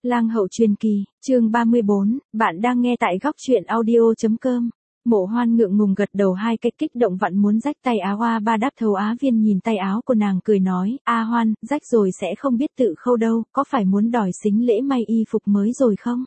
Lang hậu truyền kỳ, chương 34, bạn đang nghe tại góc truyện audio.com. Mộ Hoan ngượng ngùng gật đầu hai cái, kích động vặn muốn rách tay áo. Ba Đáp Thầu Á Viên nhìn tay áo của nàng cười nói, A Hoan, rách rồi sẽ không biết tự khâu đâu, có phải muốn đòi xính lễ may y phục mới rồi không?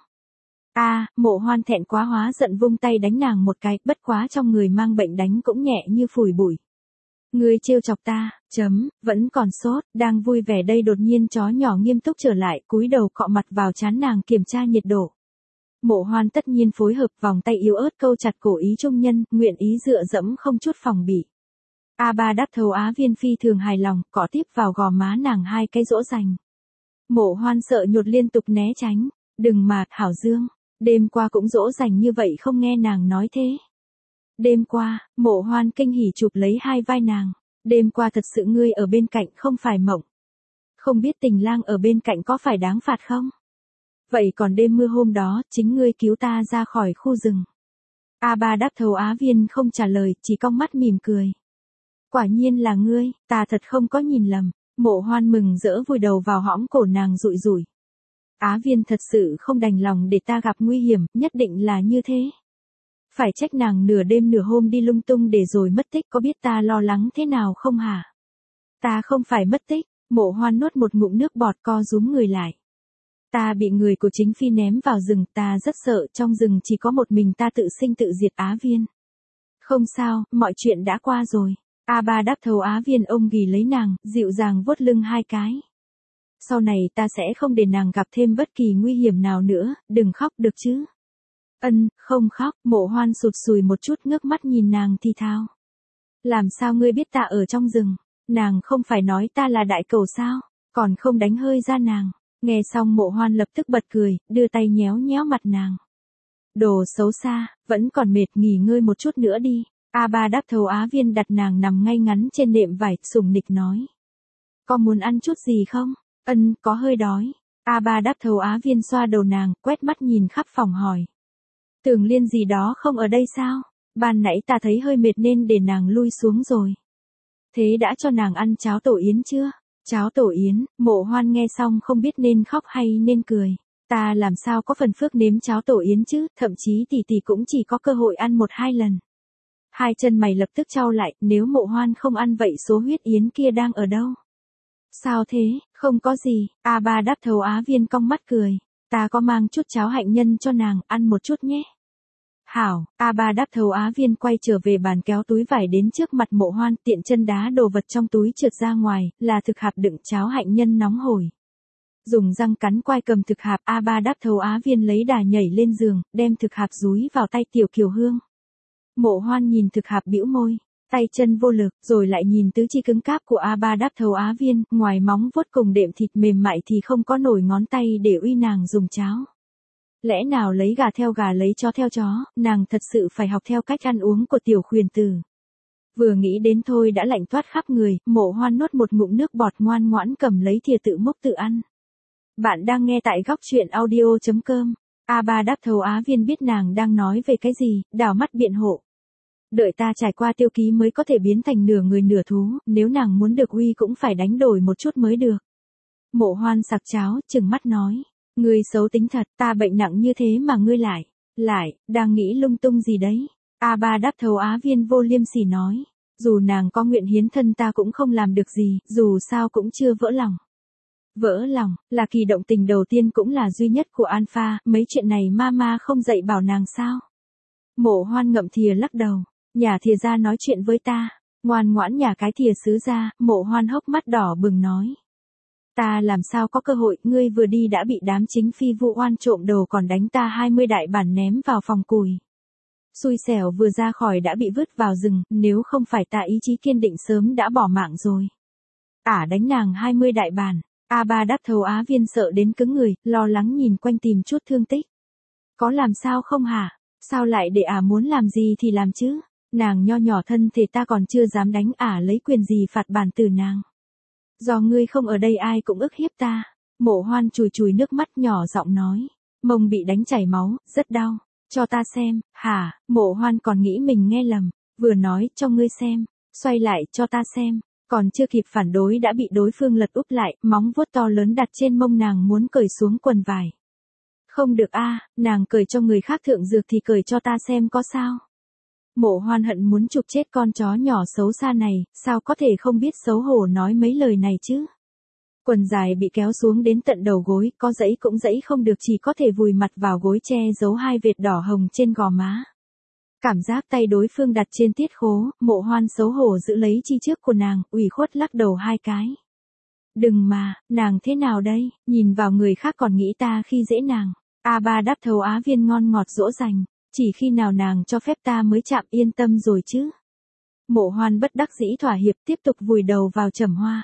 Mộ Hoan thẹn quá hóa giận vung tay đánh nàng một cái, bất quá trong người mang bệnh đánh cũng nhẹ như phủi bụi. Ngươi trêu chọc ta, vẫn còn sốt, đang vui vẻ đây đột nhiên chó nhỏ nghiêm túc trở lại, cúi đầu cọ mặt vào trán nàng kiểm tra nhiệt độ. Mộ Hoan tất nhiên phối hợp, vòng tay yếu ớt câu chặt cổ ý trung nhân, nguyện ý dựa dẫm không chút phòng bị. Ba Đáp Thầu Á Viên phi thường hài lòng, cọ tiếp vào gò má nàng hai cái dỗ dành. Mộ Hoan sợ nhột liên tục né tránh, đừng mà, Hảo Dương, đêm qua cũng dỗ dành như vậy không nghe nàng nói thế. Đêm qua, Mộ Hoan kinh hỉ chụp lấy hai vai nàng. Đêm qua thật sự ngươi ở bên cạnh không phải mộng. Không biết Tình Lang ở bên cạnh có phải đáng phạt không? Vậy còn đêm mưa hôm đó, chính ngươi cứu ta ra khỏi khu rừng. Ba Đáp Thầu Á Viên không trả lời, chỉ cong mắt mỉm cười. Quả nhiên là ngươi, ta thật không có nhìn lầm. Mộ Hoan mừng rỡ vùi đầu vào hõm cổ nàng rụi rủi. Á Viên thật sự không đành lòng để ta gặp nguy hiểm, nhất định là như thế. Phải trách nàng nửa đêm nửa hôm đi lung tung để rồi mất tích, có biết ta lo lắng thế nào không hả? Ta không phải mất tích. Mộ Hoan nuốt một ngụm nước bọt, co rúm người lại. Ta bị người của chính phi ném vào rừng, ta rất sợ, trong rừng chỉ có một mình ta tự sinh tự diệt. Á Viên. Không sao, mọi chuyện đã qua rồi. Ba Đáp Thầu Á Viên ôm ghì lấy nàng, dịu dàng vuốt lưng hai cái. Sau này ta sẽ không để nàng gặp thêm bất kỳ nguy hiểm nào nữa, đừng khóc được chứ? Không khóc. Mộ Hoan sụt sùi một chút, ngước mắt nhìn nàng thì thào. Làm sao ngươi biết ta ở trong rừng? Nàng không phải nói ta là đại cẩu sao? Còn không đánh hơi ra nàng. Nghe xong Mộ Hoan lập tức bật cười, đưa tay nhéo nhéo mặt nàng. Đồ xấu xa, vẫn còn mệt, nghỉ ngơi một chút nữa đi. Ba Đáp Thầu Á Viên đặt nàng nằm ngay ngắn trên nệm vải, sủng nịch nói. Có muốn ăn chút gì không? Có hơi đói. Ba Đáp Thầu Á Viên xoa đầu nàng, quét mắt nhìn khắp phòng hỏi. Tưởng Liên gì đó không ở đây sao? Ban nãy ta thấy hơi mệt nên để nàng lui xuống rồi. Thế đã cho nàng ăn cháo tổ yến chưa? Cháo tổ yến. Mộ Hoan nghe xong không biết nên khóc hay nên cười. Ta làm sao có phần phước nếm cháo tổ yến chứ, thậm chí tỷ tỷ cũng chỉ có cơ hội ăn 1-2 lần. Hai chân mày lập tức chau lại, nếu Mộ Hoan không ăn vậy số huyết yến kia đang ở đâu? Sao thế? Không có gì. Ba Đáp Thầu Á Viên cong mắt cười. Ta có mang chút cháo hạnh nhân cho nàng, ăn một chút nhé. Hảo. Ba Đáp Thầu Á Viên quay trở về bàn, kéo túi vải đến trước mặt Mộ Hoan, tiện chân đá đồ vật trong túi trượt ra ngoài, là thực hạp đựng cháo hạnh nhân nóng hổi. Dùng răng cắn quai cầm thực hạp, Ba Đáp Thầu Á Viên lấy đà nhảy lên giường, đem thực hạp dúi vào tay Tiểu Kiều Hương. Mộ Hoan nhìn thực hạp bĩu môi, tay chân vô lực, rồi lại nhìn tứ chi cứng cáp của Ba Đáp Thầu Á Viên, ngoài móng vuốt cùng đệm thịt mềm mại thì không có nổi ngón tay để uy nàng dùng cháo. Lẽ nào lấy gà theo gà, lấy chó theo chó, nàng thật sự phải học theo cách ăn uống của Tiểu Khuyển Tử. Vừa nghĩ đến thôi đã lạnh toát khắp người, Mộ Hoan nuốt một ngụm nước bọt, ngoan ngoãn cầm lấy thìa tự múc tự ăn. Bạn đang nghe tại góc truyện audio.com. Ba Đáp Thầu Á Viên biết nàng đang nói về cái gì, đảo mắt biện hộ. Đợi ta trải qua tiêu ký mới có thể biến thành nửa người nửa thú, nếu nàng muốn được uy cũng phải đánh đổi một chút mới được. Mộ Hoan sặc cháo, trừng mắt nói. Ngươi xấu tính thật, ta bệnh nặng như thế mà ngươi lại, đang nghĩ lung tung gì đấy? Ba Đáp Thầu Á Viên vô liêm sỉ nói. Dù nàng có nguyện hiến thân ta cũng không làm được gì, dù sao cũng chưa vỡ lòng. Vỡ lòng, là kỳ động tình đầu tiên cũng là duy nhất của Alpha, mấy chuyện này mama không dạy bảo nàng sao? Mộ Hoan ngậm thìa lắc đầu. Nhả thìa ra nói chuyện với ta. Ngoan ngoãn nhả cái thìa sứ ra. Mộ Hoan hốc mắt đỏ bừng nói. Ta làm sao có cơ hội, ngươi vừa đi đã bị đám chính phi vu oan trộm đồ, còn đánh ta 20 đại bản ném vào phòng cùi. Xui xẻo vừa ra khỏi đã bị vứt vào rừng, nếu không phải ta ý chí kiên định sớm đã bỏ mạng rồi. Đánh nàng 20 đại bản. Ba Đáp Thầu Á Viên sợ đến cứng người, lo lắng nhìn quanh tìm chút thương tích. Có làm sao không hả? Sao lại để muốn làm gì thì làm chứ? Nàng nho nhỏ thân thể ta còn chưa dám đánh, lấy quyền gì phạt bản tử nàng? Do ngươi không ở đây ai cũng ức hiếp ta. Mộ Hoan chùi chùi nước mắt nhỏ giọng nói. Mông bị đánh chảy máu, rất đau. Cho ta xem. Hả? Mộ Hoan còn nghĩ mình nghe lầm. Vừa nói cho ngươi xem. Xoay lại cho ta xem. Còn chưa kịp phản đối đã bị đối phương lật úp lại, móng vuốt to lớn đặt trên mông nàng muốn cởi xuống quần vải. Không được a, nàng cởi cho người khác thượng dược thì cởi cho ta xem có sao. Mộ Hoan hận muốn chụp chết con chó nhỏ xấu xa này, sao có thể không biết xấu hổ nói mấy lời này chứ. Quần dài bị kéo xuống đến tận đầu gối, có dẫy cũng dẫy không được, chỉ có thể vùi mặt vào gối che giấu hai vệt đỏ hồng trên gò má. Cảm giác tay đối phương đặt trên tiết khố, Mộ Hoan xấu hổ giữ lấy chi trước của nàng, ủy khuất lắc đầu hai cái. Đừng mà, nàng thế nào đây, nhìn vào người khác còn nghĩ ta khi dễ nàng. A3 đáp thấu Á Viên ngon ngọt dỗ dành, chỉ khi nào nàng cho phép ta mới chạm, yên tâm rồi chứ. Mộ Hoan bất đắc dĩ thỏa hiệp, tiếp tục vùi đầu vào trầm hoa.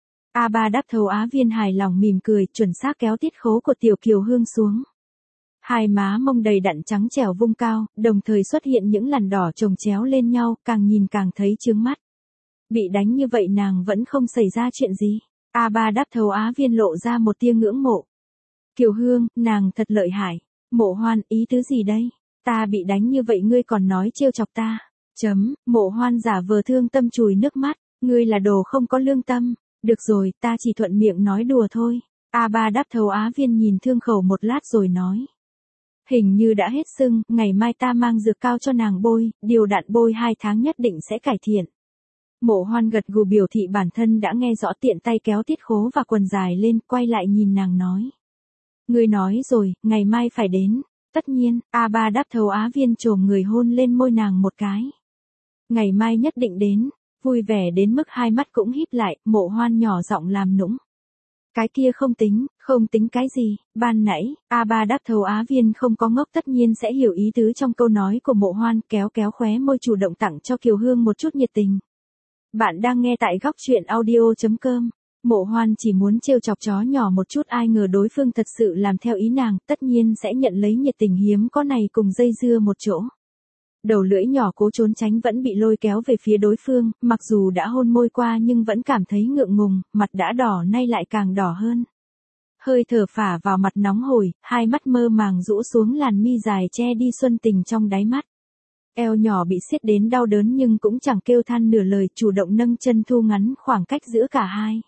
A3 đáp thấu Á Viên hài lòng mỉm cười, chuẩn xác kéo tiết khố của Tiểu Kiều Hương xuống. Hai má mông đầy đặn trắng trẻo vung cao, đồng thời xuất hiện những lằn đỏ chồng chéo lên nhau, càng nhìn càng thấy chướng mắt. Bị đánh như vậy nàng vẫn không xảy ra chuyện gì. A3 đáp thấu Á Viên lộ ra một tia ngưỡng mộ. Kiều Hương, nàng thật lợi hại. Mộ Hoan, ý tứ gì đây? Ta bị đánh như vậy ngươi còn nói trêu chọc ta. Mộ Hoan giả vờ thương tâm chùi nước mắt. Ngươi là đồ không có lương tâm. Được rồi, ta chỉ thuận miệng nói đùa thôi. A3 đáp thấu Á Viên nhìn thương khẩu một lát rồi nói. Hình như đã hết sưng, ngày mai ta mang dược cao cho nàng bôi, điều đặn bôi 2 tháng nhất định sẽ cải thiện. Mộ Hoan gật gù biểu thị bản thân đã nghe rõ, tiện tay kéo tiết khố và quần dài lên, quay lại nhìn nàng nói. Ngươi nói rồi, ngày mai phải đến. Tất nhiên, A3 đáp thấu Á Viên chồm người hôn lên môi nàng một cái. Ngày mai nhất định đến, vui vẻ đến mức hai mắt cũng híp lại, Mộ Hoan nhỏ giọng làm nũng. Cái kia không tính cái gì, ban nãy, A3 đáp thấu Á Viên không có ngốc, tất nhiên sẽ hiểu ý tứ trong câu nói của Mộ Hoan, kéo khóe môi chủ động tặng cho Kiều Hương một chút nhiệt tình. Bạn đang nghe tại góc truyện audio.com. Mộ Hoan chỉ muốn trêu chọc chó nhỏ một chút, ai ngờ đối phương thật sự làm theo ý nàng, tất nhiên sẽ nhận lấy nhiệt tình hiếm có này cùng dây dưa một chỗ. Đầu lưỡi nhỏ cố trốn tránh vẫn bị lôi kéo về phía đối phương, mặc dù đã hôn môi qua nhưng vẫn cảm thấy ngượng ngùng, mặt đã đỏ nay lại càng đỏ hơn. Hơi thở phả vào mặt nóng hổi, hai mắt mơ màng rũ xuống làn mi dài che đi xuân tình trong đáy mắt. Eo nhỏ bị siết đến đau đớn nhưng cũng chẳng kêu than nửa lời, chủ động nâng chân thu ngắn khoảng cách giữa cả hai.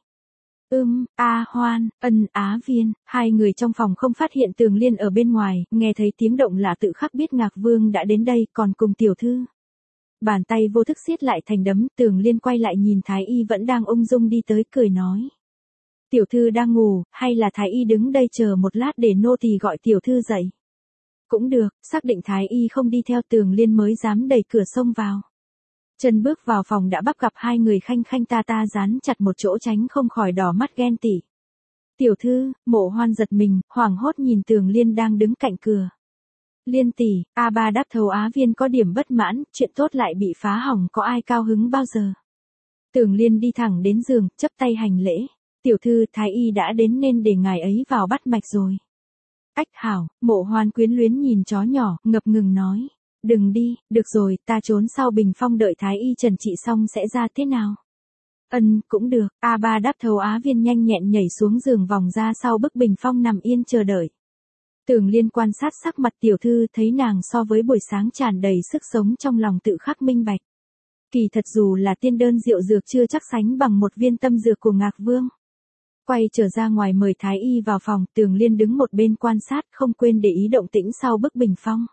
Hoan, Á Viên, hai người trong phòng không phát hiện Tường Liên ở bên ngoài, nghe thấy tiếng động lạ tự khắc biết Ngạc Vương đã đến đây, còn cùng tiểu thư. Bàn tay vô thức siết lại thành đấm, Tường Liên quay lại nhìn Thái Y vẫn đang ung dung đi tới, cười nói. Tiểu thư đang ngủ, hay là Thái Y đứng đây chờ một lát để nô tỳ gọi tiểu thư dậy? Cũng được, xác định Thái Y không đi theo, Tường Liên mới dám đẩy cửa xông vào. Chân bước vào phòng đã bắt gặp hai người khanh khanh ta ta dán chặt một chỗ, tránh không khỏi đỏ mắt ghen tị. Tiểu thư, Mộ Hoan giật mình, hoảng hốt nhìn Tường Liên đang đứng cạnh cửa. Liên tỷ, A3 đáp thấu Á Viên có điểm bất mãn, chuyện tốt lại bị phá hỏng, có ai cao hứng bao giờ. Tường Liên đi thẳng đến giường, chắp tay hành lễ. Tiểu thư, Thái Y đã đến nên để ngài ấy vào bắt mạch rồi. Ách hảo, Mộ Hoan quyến luyến nhìn chó nhỏ, ngập ngừng nói. Đừng đi, được rồi, ta trốn sau bình phong đợi Thái Y trần trị xong sẽ ra, thế nào? Cũng được, A3 đáp thấu Á Viên nhanh nhẹn nhảy xuống giường, vòng ra sau bức bình phong nằm yên chờ đợi. Tường Liên quan sát sắc mặt tiểu thư, thấy nàng so với buổi sáng tràn đầy sức sống, trong lòng tự khắc minh bạch. Kỳ thật dù là tiên đơn diệu dược chưa chắc sánh bằng một viên tâm dược của Ngạc Vương. Quay trở ra ngoài mời Thái Y vào phòng, Tường Liên đứng một bên quan sát, không quên để ý động tĩnh sau bức bình phong.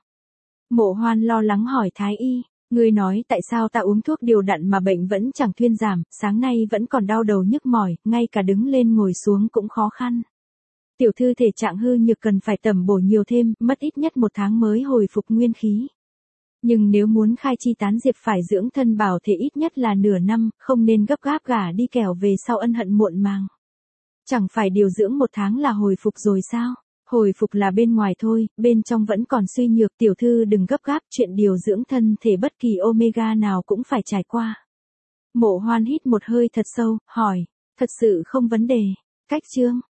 Mộ Hoan lo lắng hỏi Thái Y, ngươi nói tại sao ta uống thuốc điều đặn mà bệnh vẫn chẳng thuyên giảm, sáng nay vẫn còn đau đầu nhức mỏi, ngay cả đứng lên ngồi xuống cũng khó khăn. Tiểu thư thể trạng hư nhược, cần phải tẩm bổ nhiều thêm, mất ít nhất 1 tháng mới hồi phục nguyên khí. Nhưng nếu muốn khai chi tán diệp phải dưỡng thân bảo thể ít nhất là nửa năm, không nên gấp gáp gả đi kẻo về sau ân hận muộn màng. Chẳng phải điều dưỡng 1 tháng là hồi phục rồi sao? Hồi phục là bên ngoài thôi, bên trong vẫn còn suy nhược, tiểu thư đừng gấp gáp, chuyện điều dưỡng thân thể bất kỳ omega nào cũng phải trải qua. Mộ Hoan hít một hơi thật sâu, hỏi, thật sự không vấn đề. Cách chương,